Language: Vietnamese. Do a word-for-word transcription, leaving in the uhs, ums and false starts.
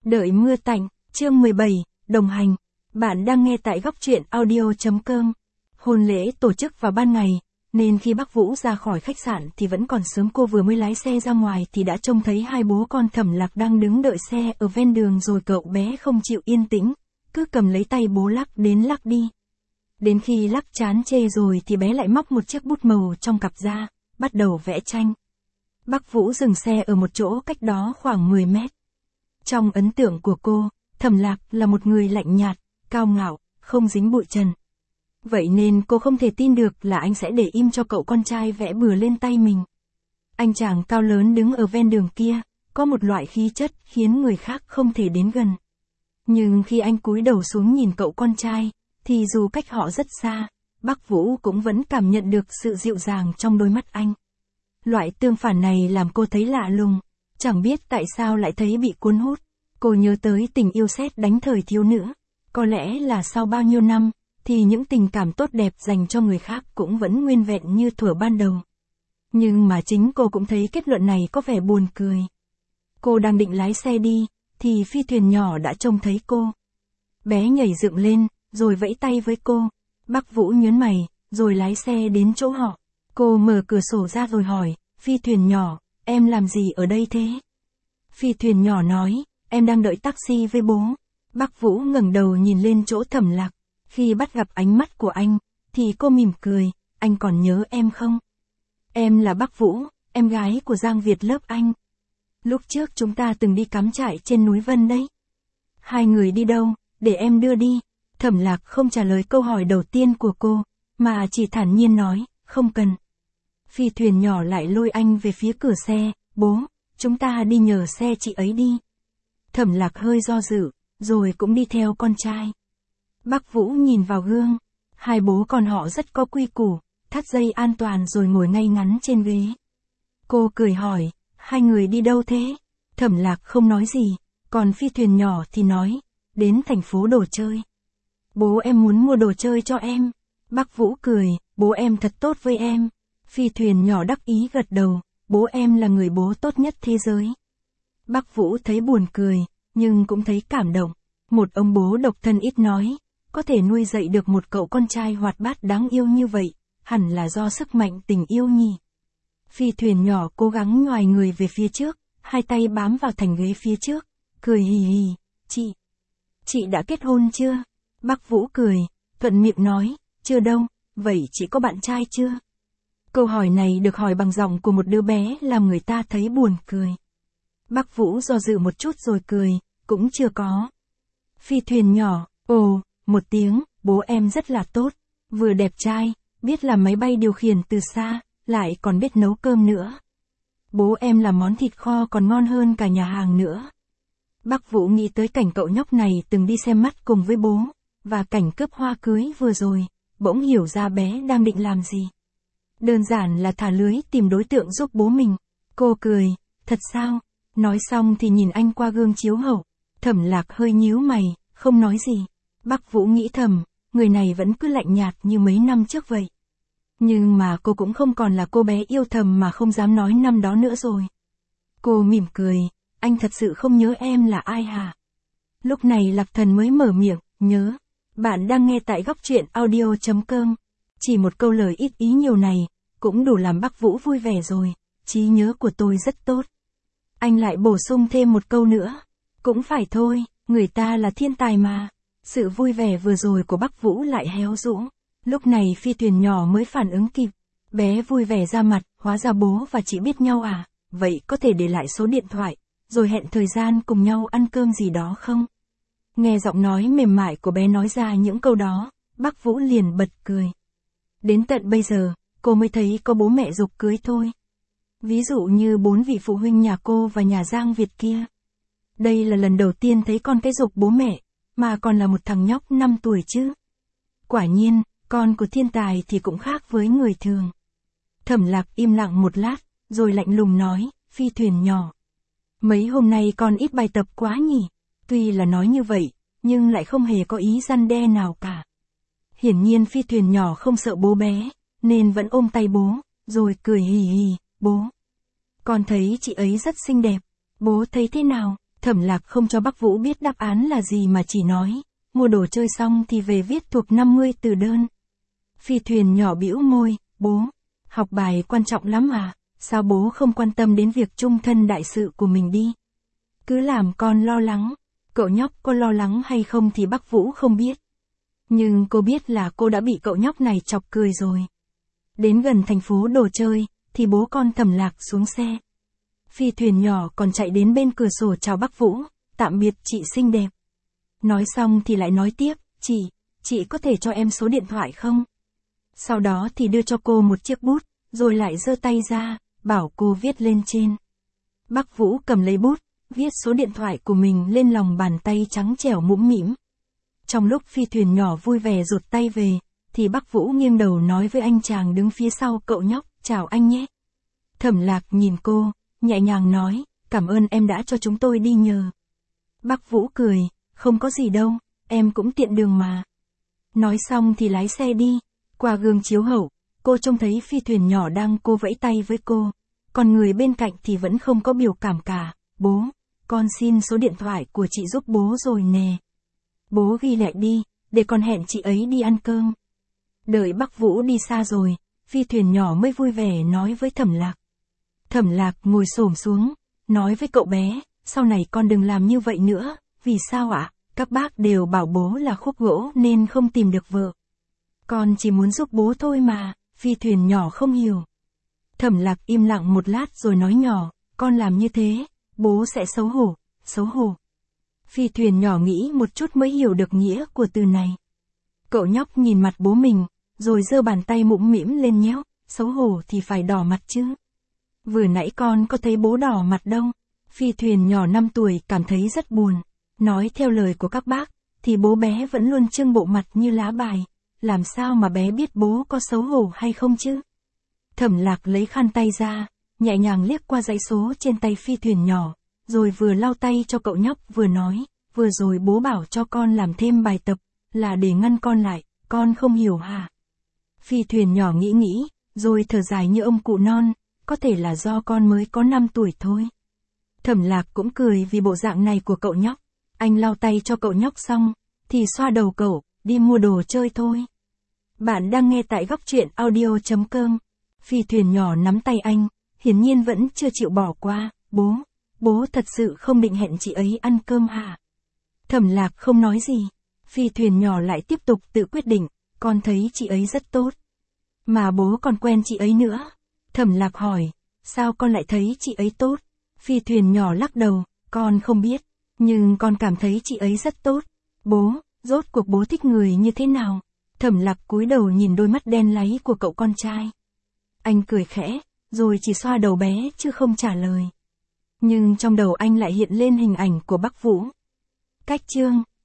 Đợi mưa tạnh, chương mười bảy, đồng hành. Bạn đang nghe tại góc truyện audio chấm com. Hôn lễ tổ chức vào ban ngày, nên khi bác Vũ ra khỏi khách sạn thì vẫn còn sớm. Cô vừa mới lái xe ra ngoài thì đã trông thấy hai bố con Thẩm Lạc đang đứng đợi xe ở ven đường, rồi cậu bé không chịu yên tĩnh, cứ cầm lấy tay bố lắc đến lắc đi. Đến khi lắc chán chê rồi thì bé lại móc một chiếc bút màu trong cặp ra, bắt đầu vẽ tranh. Bác Vũ dừng xe ở một chỗ cách đó khoảng mười mét. Trong ấn tượng của cô, Thẩm Lạc là một người lạnh nhạt, cao ngạo, không dính bụi trần. Vậy nên cô không thể tin được là anh sẽ để im cho cậu con trai vẽ bừa lên tay mình. Anh chàng cao lớn đứng ở ven đường kia, có một loại khí chất khiến người khác không thể đến gần. Nhưng khi anh cúi đầu xuống nhìn cậu con trai, thì dù cách họ rất xa, bác Vũ cũng vẫn cảm nhận được sự dịu dàng trong đôi mắt anh. Loại tương phản này làm cô thấy lạ lùng, chẳng biết tại sao lại thấy bị cuốn hút. Cô nhớ tới tình yêu sét đánh thời thiếu nữ. Có lẽ là sau bao nhiêu năm, thì những tình cảm tốt đẹp dành cho người khác cũng vẫn nguyên vẹn như thuở ban đầu. Nhưng mà chính cô cũng thấy kết luận này có vẻ buồn cười. Cô đang định lái xe đi, thì phi thuyền nhỏ đã trông thấy cô. Bé nhảy dựng lên, rồi vẫy tay với cô. Bác Vũ nhớn mày, rồi lái xe đến chỗ họ. Cô mở cửa sổ ra rồi hỏi, phi thuyền nhỏ, em làm gì ở đây thế? Phi thuyền nhỏ nói, em đang đợi taxi với bố. Bác Vũ ngẩng đầu nhìn lên chỗ Thẩm Lạc. Khi bắt gặp ánh mắt của anh, thì cô mỉm cười, anh còn nhớ em không? Em là bác Vũ, em gái của Giang Việt lớp anh. Lúc trước chúng ta từng đi cắm trại trên núi Vân đấy. Hai người đi đâu, để em đưa đi. Thẩm Lạc không trả lời câu hỏi đầu tiên của cô, mà chỉ thản nhiên nói, không cần. Phi thuyền nhỏ lại lôi anh về phía cửa xe, bố, chúng ta đi nhờ xe chị ấy đi. Thẩm Lạc hơi do dự, rồi cũng đi theo con trai. Bác Vũ nhìn vào gương, hai bố con họ rất có quy củ, thắt dây an toàn rồi ngồi ngay ngắn trên ghế. Cô cười hỏi, hai người đi đâu thế? Thẩm Lạc không nói gì, còn phi thuyền nhỏ thì nói, đến thành phố đồ chơi. Bố em muốn mua đồ chơi cho em. Bác Vũ cười, bố em thật tốt với em. Phi thuyền nhỏ đắc ý gật đầu, bố em là người bố tốt nhất thế giới. Bác Vũ thấy buồn cười, nhưng cũng thấy cảm động. Một ông bố độc thân ít nói, có thể nuôi dạy được một cậu con trai hoạt bát đáng yêu như vậy, hẳn là do sức mạnh tình yêu nhỉ. Phi thuyền nhỏ cố gắng nhoài người về phía trước, hai tay bám vào thành ghế phía trước, cười hì hì, chị, chị đã kết hôn chưa? Bác Vũ cười, thuận miệng nói, chưa đâu, vậy chị có bạn trai chưa? Câu hỏi này được hỏi bằng giọng của một đứa bé làm người ta thấy buồn cười. Bác Vũ do dự một chút rồi cười, cũng chưa có. Phi thuyền nhỏ, ồ, một tiếng, bố em rất là tốt, vừa đẹp trai, biết làm máy bay điều khiển từ xa, lại còn biết nấu cơm nữa. Bố em làm món thịt kho còn ngon hơn cả nhà hàng nữa. Bác Vũ nghĩ tới cảnh cậu nhóc này từng đi xem mắt cùng với bố, và cảnh cướp hoa cưới vừa rồi, bỗng hiểu ra bé đang định làm gì. Đơn giản là thả lưới tìm đối tượng giúp bố mình. Cô cười, thật sao? Nói xong thì nhìn anh qua gương chiếu hậu. Thẩm Lạc hơi nhíu mày, không nói gì. Bác Vũ nghĩ thầm, người này vẫn cứ lạnh nhạt như mấy năm trước vậy. Nhưng mà cô cũng không còn là cô bé yêu thầm mà không dám nói năm đó nữa rồi. Cô mỉm cười, anh thật sự không nhớ em là ai hả? Lúc này Lạc Thần mới mở miệng, nhớ. Bạn đang nghe tại góc truyện audio chấm com. Chỉ một câu lời ít ý nhiều này, cũng đủ làm bác Vũ vui vẻ rồi, trí nhớ của tôi rất tốt. Anh lại bổ sung thêm một câu nữa, cũng phải thôi, người ta là thiên tài mà. Sự vui vẻ vừa rồi của bác Vũ lại héo rũ. Lúc này phi thuyền nhỏ mới phản ứng kịp, bé vui vẻ ra mặt, hóa ra bố và chị biết nhau à, vậy có thể để lại số điện thoại, rồi hẹn thời gian cùng nhau ăn cơm gì đó không? Nghe giọng nói mềm mại của bé nói ra những câu đó, bác Vũ liền bật cười. Đến tận bây giờ, cô mới thấy có bố mẹ giục cưới thôi. Ví dụ như bốn vị phụ huynh nhà cô và nhà Giang Việt kia. Đây là lần đầu tiên thấy con cái giục bố mẹ, mà còn là một thằng nhóc năm tuổi chứ. Quả nhiên, con của thiên tài thì cũng khác với người thường. Thẩm Lạc im lặng một lát, rồi lạnh lùng nói, phi thuyền nhỏ. Mấy hôm nay con ít bài tập quá nhỉ? Tuy là nói như vậy, nhưng lại không hề có ý răn đe nào cả. Hiển nhiên phi thuyền nhỏ không sợ bố bé, nên vẫn ôm tay bố, rồi cười hì hì, bố. Con thấy chị ấy rất xinh đẹp, bố thấy thế nào? Thẩm Thẩm Lạc không cho Bắc Vũ biết đáp án là gì mà chỉ nói, mua đồ chơi xong thì về viết thuộc năm mươi từ đơn. Phi Thuyền nhỏ bĩu môi, bố, học bài quan trọng lắm à, sao bố không quan tâm đến việc chung thân đại sự của mình đi? Cứ làm con lo lắng, cậu nhóc có lo lắng hay không thì Bắc Vũ không biết. Nhưng cô biết là cô đã bị cậu nhóc này chọc cười rồi. Đến gần thành phố đồ chơi, thì bố con Thẩm Lạc xuống xe. Phi Thuyền nhỏ còn chạy đến bên cửa sổ chào Bắc Vũ, tạm biệt chị xinh đẹp. Nói xong thì lại nói tiếp, chị, chị có thể cho em số điện thoại không? Sau đó thì đưa cho cô một chiếc bút, rồi lại giơ tay ra, bảo cô viết lên trên. Bắc Vũ cầm lấy bút, viết số điện thoại của mình lên lòng bàn tay trắng trẻo mũm mĩm. Trong lúc Phi Thuyền nhỏ vui vẻ rụt tay về, thì Bắc Vũ nghiêng đầu nói với anh chàng đứng phía sau cậu nhóc, chào anh nhé. Thẩm Lạc nhìn cô, nhẹ nhàng nói, cảm ơn em đã cho chúng tôi đi nhờ. Bắc Vũ cười, không có gì đâu, em cũng tiện đường mà. Nói xong thì lái xe đi, qua gương chiếu hậu, cô trông thấy Phi Thuyền nhỏ đang cô vẫy tay với cô, còn người bên cạnh thì vẫn không có biểu cảm cả, bố, con xin số điện thoại của chị giúp bố rồi nè. Bố ghi lại đi, để con hẹn chị ấy đi ăn cơm. Đợi Bắc Vũ đi xa rồi, Phi Thuyền nhỏ mới vui vẻ nói với Thẩm Lạc. Thẩm Lạc ngồi xổm xuống, nói với cậu bé, sau này con đừng làm như vậy nữa, vì sao ạ? Các bác đều bảo bố là khúc gỗ nên không tìm được vợ. Con chỉ muốn giúp bố thôi mà, Phi Thuyền nhỏ không hiểu. Thẩm Lạc im lặng một lát rồi nói nhỏ, con làm như thế, bố sẽ xấu hổ, xấu hổ. Phi Thuyền nhỏ nghĩ một chút mới hiểu được nghĩa của từ này. Cậu nhóc nhìn mặt bố mình, rồi giơ bàn tay mũm mĩm lên nhéo, xấu hổ thì phải đỏ mặt chứ. Vừa nãy con có thấy bố đỏ mặt đâu. Phi Thuyền nhỏ năm tuổi cảm thấy rất buồn. Nói theo lời của các bác, thì bố bé vẫn luôn trưng bộ mặt như lá bài. Làm sao mà bé biết bố có xấu hổ hay không chứ? Thẩm Lạc lấy khăn tay ra, nhẹ nhàng liếc qua dãy số trên tay Phi Thuyền nhỏ, rồi vừa lau tay cho cậu nhóc vừa nói, vừa rồi bố bảo cho con làm thêm bài tập, là để ngăn con lại, con không hiểu hả? Phi Thuyền nhỏ nghĩ nghĩ, rồi thở dài như ông cụ non, có thể là do con mới có năm tuổi thôi. Thẩm Lạc cũng cười vì bộ dạng này của cậu nhóc, anh lau tay cho cậu nhóc xong, thì xoa đầu cậu, đi mua đồ chơi thôi. Bạn đang nghe tại góc truyện audio chấm com. Phi Thuyền nhỏ nắm tay anh, hiển nhiên vẫn chưa chịu bỏ qua, bố, bố thật sự không định hẹn chị ấy ăn cơm hả? Thẩm Lạc không nói gì, Phi Thuyền nhỏ lại tiếp tục tự quyết định, con thấy chị ấy rất tốt. Mà bố còn quen chị ấy nữa. Thẩm Lạc hỏi, sao con lại thấy chị ấy tốt? Phi Thuyền nhỏ lắc đầu, con không biết, nhưng con cảm thấy chị ấy rất tốt. Bố, rốt cuộc bố thích người như thế nào? Thẩm Lạc cúi đầu nhìn đôi mắt đen láy của cậu con trai. Anh cười khẽ, rồi chỉ xoa đầu bé chứ không trả lời. Nhưng trong đầu anh lại hiện lên hình ảnh của Bắc Vũ. Cách chương